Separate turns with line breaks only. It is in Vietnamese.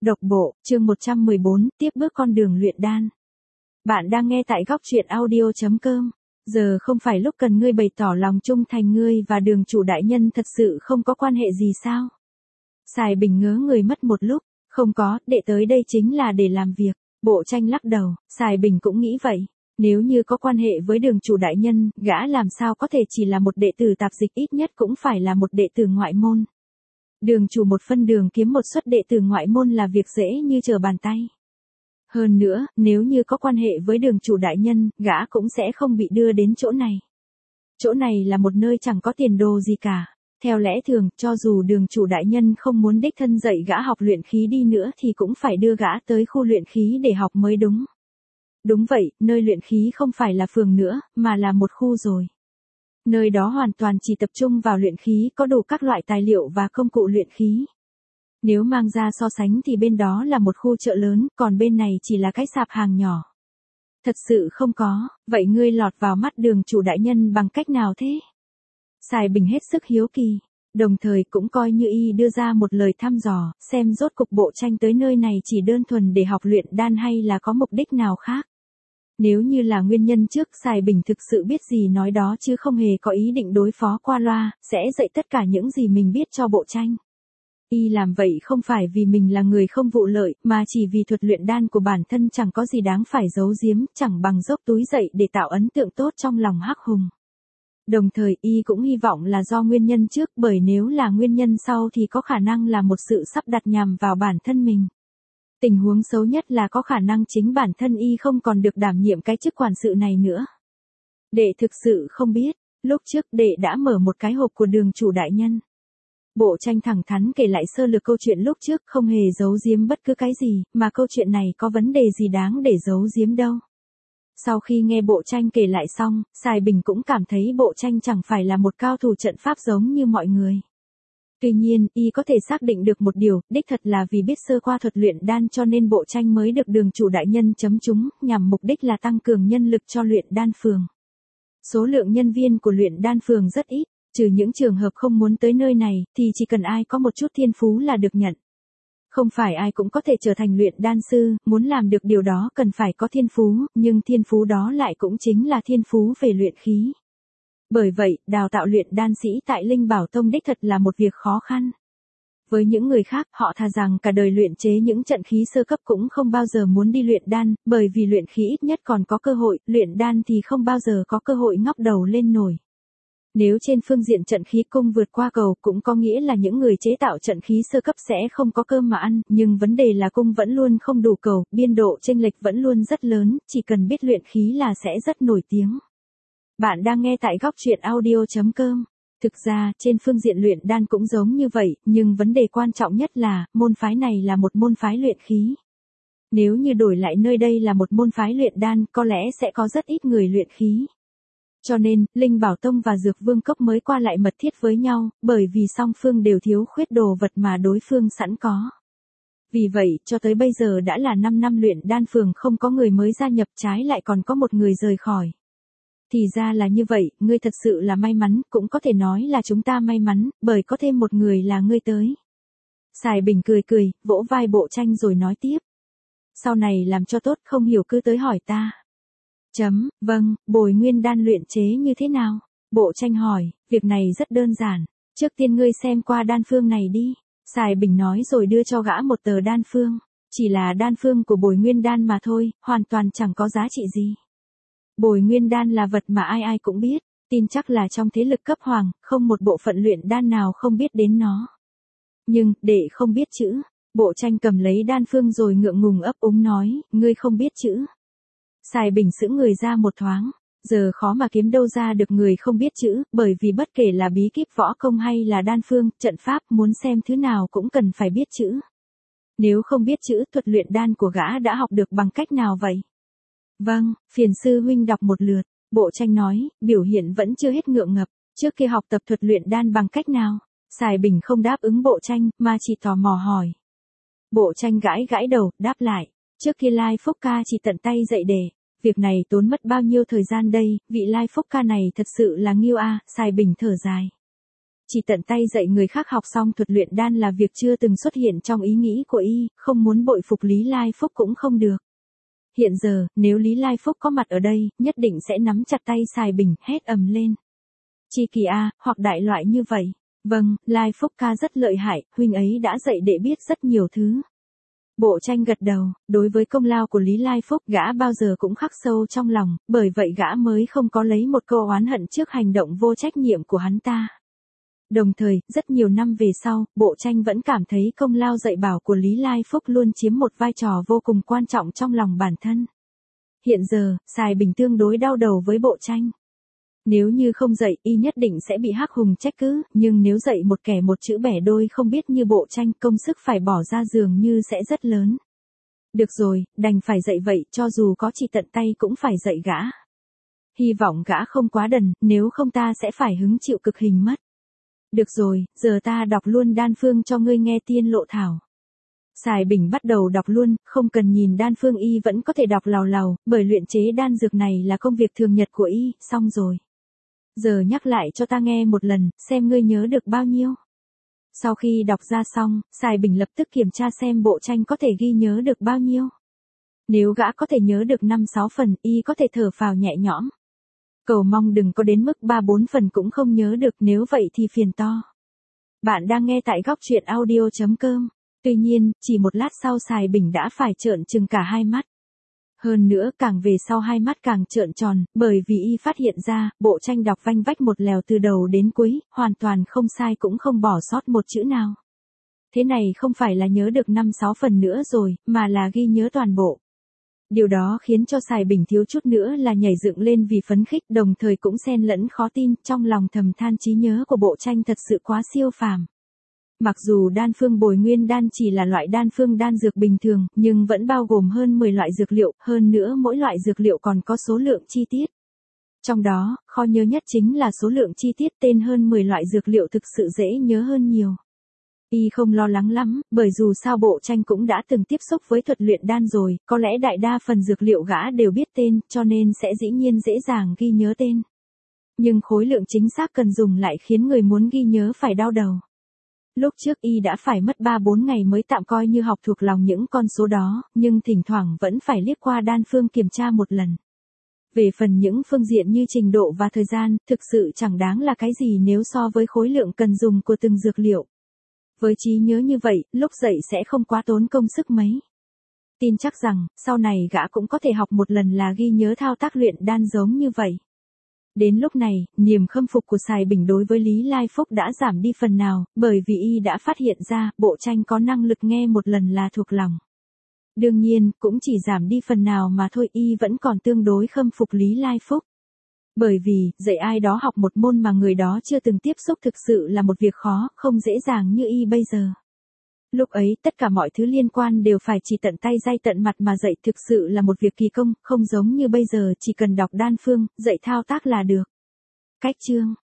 Độc bộ, chương 114, tiếp bước con đường luyện đan. Bạn đang nghe tại góc truyện audio.com. Giờ không phải lúc cần ngươi bày tỏ lòng trung thành, ngươi và đường chủ đại nhân thật sự không có quan hệ gì sao? Sài Bình ngớ người mất một lúc, không có, đệ tới đây chính là để làm việc. Bộ Tranh lắc đầu, Sài Bình cũng nghĩ vậy. Nếu như có quan hệ với đường chủ đại nhân, gã làm sao có thể chỉ là một đệ tử tạp dịch, ít nhất cũng phải là một đệ tử ngoại môn. Đường chủ một phân đường kiếm một suất đệ tử ngoại môn là việc dễ như trở bàn tay. Hơn nữa, nếu như có quan hệ với đường chủ đại nhân, gã cũng sẽ không bị đưa đến chỗ này. Chỗ này là một nơi chẳng có tiền đồ gì cả. Theo lẽ thường, cho dù đường chủ đại nhân không muốn đích thân dạy gã học luyện khí đi nữa thì cũng phải đưa gã tới khu luyện khí để học mới đúng. Đúng vậy, nơi luyện khí không phải là phường nữa, mà là một khu rồi. Nơi đó hoàn toàn chỉ tập trung vào luyện khí, có đủ các loại tài liệu và công cụ luyện khí. Nếu mang ra so sánh thì bên đó là một khu chợ lớn, còn bên này chỉ là cái sạp hàng nhỏ. Thật sự không có, vậy ngươi lọt vào mắt đường chủ đại nhân bằng cách nào thế? Sài Bình hết sức hiếu kỳ, đồng thời cũng coi như y đưa ra một lời thăm dò, xem rốt cục Bộ Tranh tới nơi này chỉ đơn thuần để học luyện đan hay là có mục đích nào khác. Nếu như là nguyên nhân trước, Sài Bình thực sự biết gì nói đó chứ không hề có ý định đối phó qua loa, sẽ dạy tất cả những gì mình biết cho Bộ Tranh. Y làm vậy không phải vì mình là người không vụ lợi, mà chỉ vì thuật luyện đan của bản thân chẳng có gì đáng phải giấu giếm, chẳng bằng dốc túi dậy để tạo ấn tượng tốt trong lòng Hắc Hùng. Đồng thời y cũng hy vọng là do nguyên nhân trước, bởi nếu là nguyên nhân sau thì có khả năng là một sự sắp đặt nhằm vào bản thân mình. Tình huống xấu nhất là có khả năng chính bản thân y không còn được đảm nhiệm cái chức quản sự này nữa. Đệ thực sự không biết, lúc trước đệ đã mở một cái hộp của đường chủ đại nhân. Bộ Tranh thẳng thắn kể lại sơ lược câu chuyện lúc trước, không hề giấu giếm bất cứ cái gì, mà câu chuyện này có vấn đề gì đáng để giấu giếm đâu. Sau khi nghe Bộ Tranh kể lại xong, Sài Bình cũng cảm thấy Bộ Tranh chẳng phải là một cao thủ trận pháp giống như mọi người. Tuy nhiên, y có thể xác định được một điều, đích thật là vì biết sơ qua thuật luyện đan cho nên Bộ Tranh mới được đường chủ đại nhân chấm trúng, nhằm mục đích là tăng cường nhân lực cho luyện đan phường. Số lượng nhân viên của luyện đan phường rất ít, trừ những trường hợp không muốn tới nơi này, thì chỉ cần ai có một chút thiên phú là được nhận. Không phải ai cũng có thể trở thành luyện đan sư, muốn làm được điều đó cần phải có thiên phú, nhưng thiên phú đó lại cũng chính là thiên phú về luyện khí. Bởi vậy, đào tạo luyện đan sĩ tại Linh Bảo Tông đích thật là một việc khó khăn. Với những người khác, họ thà rằng cả đời luyện chế những trận khí sơ cấp cũng không bao giờ muốn đi luyện đan, bởi vì luyện khí ít nhất còn có cơ hội, luyện đan thì không bao giờ có cơ hội ngóc đầu lên nổi. Nếu trên phương diện trận khí cung vượt qua cầu cũng có nghĩa là những người chế tạo trận khí sơ cấp sẽ không có cơm mà ăn, nhưng vấn đề là cung vẫn luôn không đủ cầu, biên độ chênh lệch vẫn luôn rất lớn, chỉ cần biết luyện khí là sẽ rất nổi tiếng. Bạn đang nghe tại góc truyện audio.com. Thực ra, trên phương diện luyện đan cũng giống như vậy, nhưng vấn đề quan trọng nhất là, môn phái này là một môn phái luyện khí. Nếu như đổi lại nơi đây là một môn phái luyện đan, có lẽ sẽ có rất ít người luyện khí. Cho nên, Linh Bảo Tông và Dược Vương Cốc mới qua lại mật thiết với nhau, bởi vì song phương đều thiếu khuyết đồ vật mà đối phương sẵn có. Vì vậy, cho tới bây giờ đã là 5 năm luyện đan phường không có người mới gia nhập, trái lại còn có một người rời khỏi. Thì ra là như vậy, ngươi thật sự là may mắn, cũng có thể nói là chúng ta may mắn, bởi có thêm một người là ngươi tới. Sài Bình cười cười, vỗ vai Bộ Tranh rồi nói tiếp. Sau này làm cho tốt, không hiểu cứ tới hỏi ta. Vâng, bồi nguyên đan luyện chế như thế nào? Bộ Tranh hỏi, việc này rất đơn giản. Trước tiên ngươi xem qua đan phương này đi. Sài Bình nói rồi đưa cho gã một tờ đan phương. Chỉ là đan phương của bồi nguyên đan mà thôi, hoàn toàn chẳng có giá trị gì. Bồi nguyên đan là vật mà ai ai cũng biết, tin chắc là trong thế lực cấp hoàng, không một bộ phận luyện đan nào không biết đến nó. Nhưng, đệ không biết chữ. Bộ Tranh cầm lấy đan phương rồi ngượng ngùng ấp úng nói, ngươi không biết chữ. Sài Bình sững người ra một thoáng, giờ khó mà kiếm đâu ra được người không biết chữ, bởi vì bất kể là bí kíp võ công hay là đan phương, trận pháp, muốn xem thứ nào cũng cần phải biết chữ. Nếu không biết chữ, thuật luyện đan của gã đã học được bằng cách nào vậy? Vâng, phiền sư huynh đọc một lượt, Bộ Tranh nói, biểu hiện vẫn chưa hết ngượng ngập, trước kia học tập thuật luyện đan bằng cách nào? Sài Bình không đáp ứng Bộ Tranh, mà chỉ tò mò hỏi. Bộ Tranh gãi gãi đầu, đáp lại, trước kia Lai Phúc Ca chỉ tận tay dạy đề. Việc này tốn mất bao nhiêu thời gian đây, vị Lai Phúc Ca này thật sự là nghiêu a. Sài Bình thở dài. Chỉ tận tay dạy người khác học xong thuật luyện đan là việc chưa từng xuất hiện trong ý nghĩ của y, không muốn bội phục Lý Lai Phúc cũng không được. Hiện giờ, nếu Lý Lai Phúc có mặt ở đây, nhất định sẽ nắm chặt tay Sài Bình, hét ầm lên. Chi kỳ a, hoặc đại loại như vậy. Vâng, Lai Phúc ca rất lợi hại, huynh ấy đã dạy đệ biết rất nhiều thứ. Bộ Tranh gật đầu, đối với công lao của Lý Lai Phúc gã bao giờ cũng khắc sâu trong lòng, bởi vậy gã mới không có lấy một câu oán hận trước hành động vô trách nhiệm của hắn ta. Đồng thời, rất nhiều năm về sau, Bộ Tranh vẫn cảm thấy công lao dạy bảo của Lý Lai Phúc luôn chiếm một vai trò vô cùng quan trọng trong lòng bản thân. Hiện giờ, Sài Bình tương đối đau đầu với Bộ Tranh. Nếu như không dạy, y nhất định sẽ bị Hắc Hùng trách cứ, nhưng nếu dạy một kẻ một chữ bẻ đôi không biết như Bộ Tranh, công sức phải bỏ ra dường như sẽ rất lớn. Được rồi, đành phải dạy vậy, cho dù có chỉ tận tay cũng phải dạy gã. Hy vọng gã không quá đần, nếu không ta sẽ phải hứng chịu cực hình mất. Được rồi, giờ ta đọc luôn đan phương cho ngươi nghe tiên lộ thảo. Sài Bình bắt đầu đọc luôn, không cần nhìn đan phương y vẫn có thể đọc lào lào, bởi luyện chế đan dược này là công việc thường nhật của y, xong rồi. Giờ nhắc lại cho ta nghe một lần, xem ngươi nhớ được bao nhiêu. Sau khi đọc ra xong, Sài Bình lập tức kiểm tra xem Bộ Tranh có thể ghi nhớ được bao nhiêu. Nếu gã có thể nhớ được 5-6 phần, y có thể thở phào nhẹ nhõm. Cầu mong đừng có đến mức 3-4 phần cũng không nhớ được, nếu vậy thì phiền to. Bạn đang nghe tại góc truyện audio.com. Tuy nhiên, chỉ một lát sau Sài Bình đã phải trợn trừng cả hai mắt. Hơn nữa, càng về sau hai mắt càng trợn tròn, bởi vì y phát hiện ra, Bộ Tranh đọc vanh vách một lèo từ đầu đến cuối, hoàn toàn không sai cũng không bỏ sót một chữ nào. Thế này không phải là nhớ được 5-6 phần nữa rồi, mà là ghi nhớ toàn bộ. Điều đó khiến cho Sài Bình thiếu chút nữa là nhảy dựng lên vì phấn khích, đồng thời cũng xen lẫn khó tin, trong lòng thầm than trí nhớ của Bộ Tranh thật sự quá siêu phàm. Mặc dù đan phương Bồi Nguyên đan chỉ là loại đan phương đan dược bình thường, nhưng vẫn bao gồm hơn 10 loại dược liệu, hơn nữa mỗi loại dược liệu còn có số lượng chi tiết. Trong đó, khó nhớ nhất chính là số lượng chi tiết, tên hơn 10 loại dược liệu thực sự dễ nhớ hơn nhiều. Y không lo lắng lắm, bởi dù sao Bộ Tranh cũng đã từng tiếp xúc với thuật luyện đan rồi, có lẽ đại đa phần dược liệu gã đều biết tên, cho nên sẽ dĩ nhiên dễ dàng ghi nhớ tên. Nhưng khối lượng chính xác cần dùng lại khiến người muốn ghi nhớ phải đau đầu. Lúc trước y đã phải mất 3-4 ngày mới tạm coi như học thuộc lòng những con số đó, nhưng thỉnh thoảng vẫn phải liếc qua đan phương kiểm tra một lần. Về phần những phương diện như trình độ và thời gian, thực sự chẳng đáng là cái gì nếu so với khối lượng cần dùng của từng dược liệu. Với trí nhớ như vậy, lúc dậy sẽ không quá tốn công sức mấy. Tin chắc rằng, sau này gã cũng có thể học một lần là ghi nhớ thao tác luyện đan giống như vậy. Đến lúc này, niềm khâm phục của Sài Bình đối với Lý Lai Phúc đã giảm đi phần nào, bởi vì y đã phát hiện ra, Bộ Tranh có năng lực nghe một lần là thuộc lòng. Đương nhiên, cũng chỉ giảm đi phần nào mà thôi, y vẫn còn tương đối khâm phục Lý Lai Phúc. Bởi vì, dạy ai đó học một môn mà người đó chưa từng tiếp xúc thực sự là một việc khó, không dễ dàng như y bây giờ. Lúc ấy, tất cả mọi thứ liên quan đều phải chỉ tận tay day tận mặt mà dạy, thực sự là một việc kỳ công, không giống như bây giờ chỉ cần đọc đan phương, dạy thao tác là được. Cách chương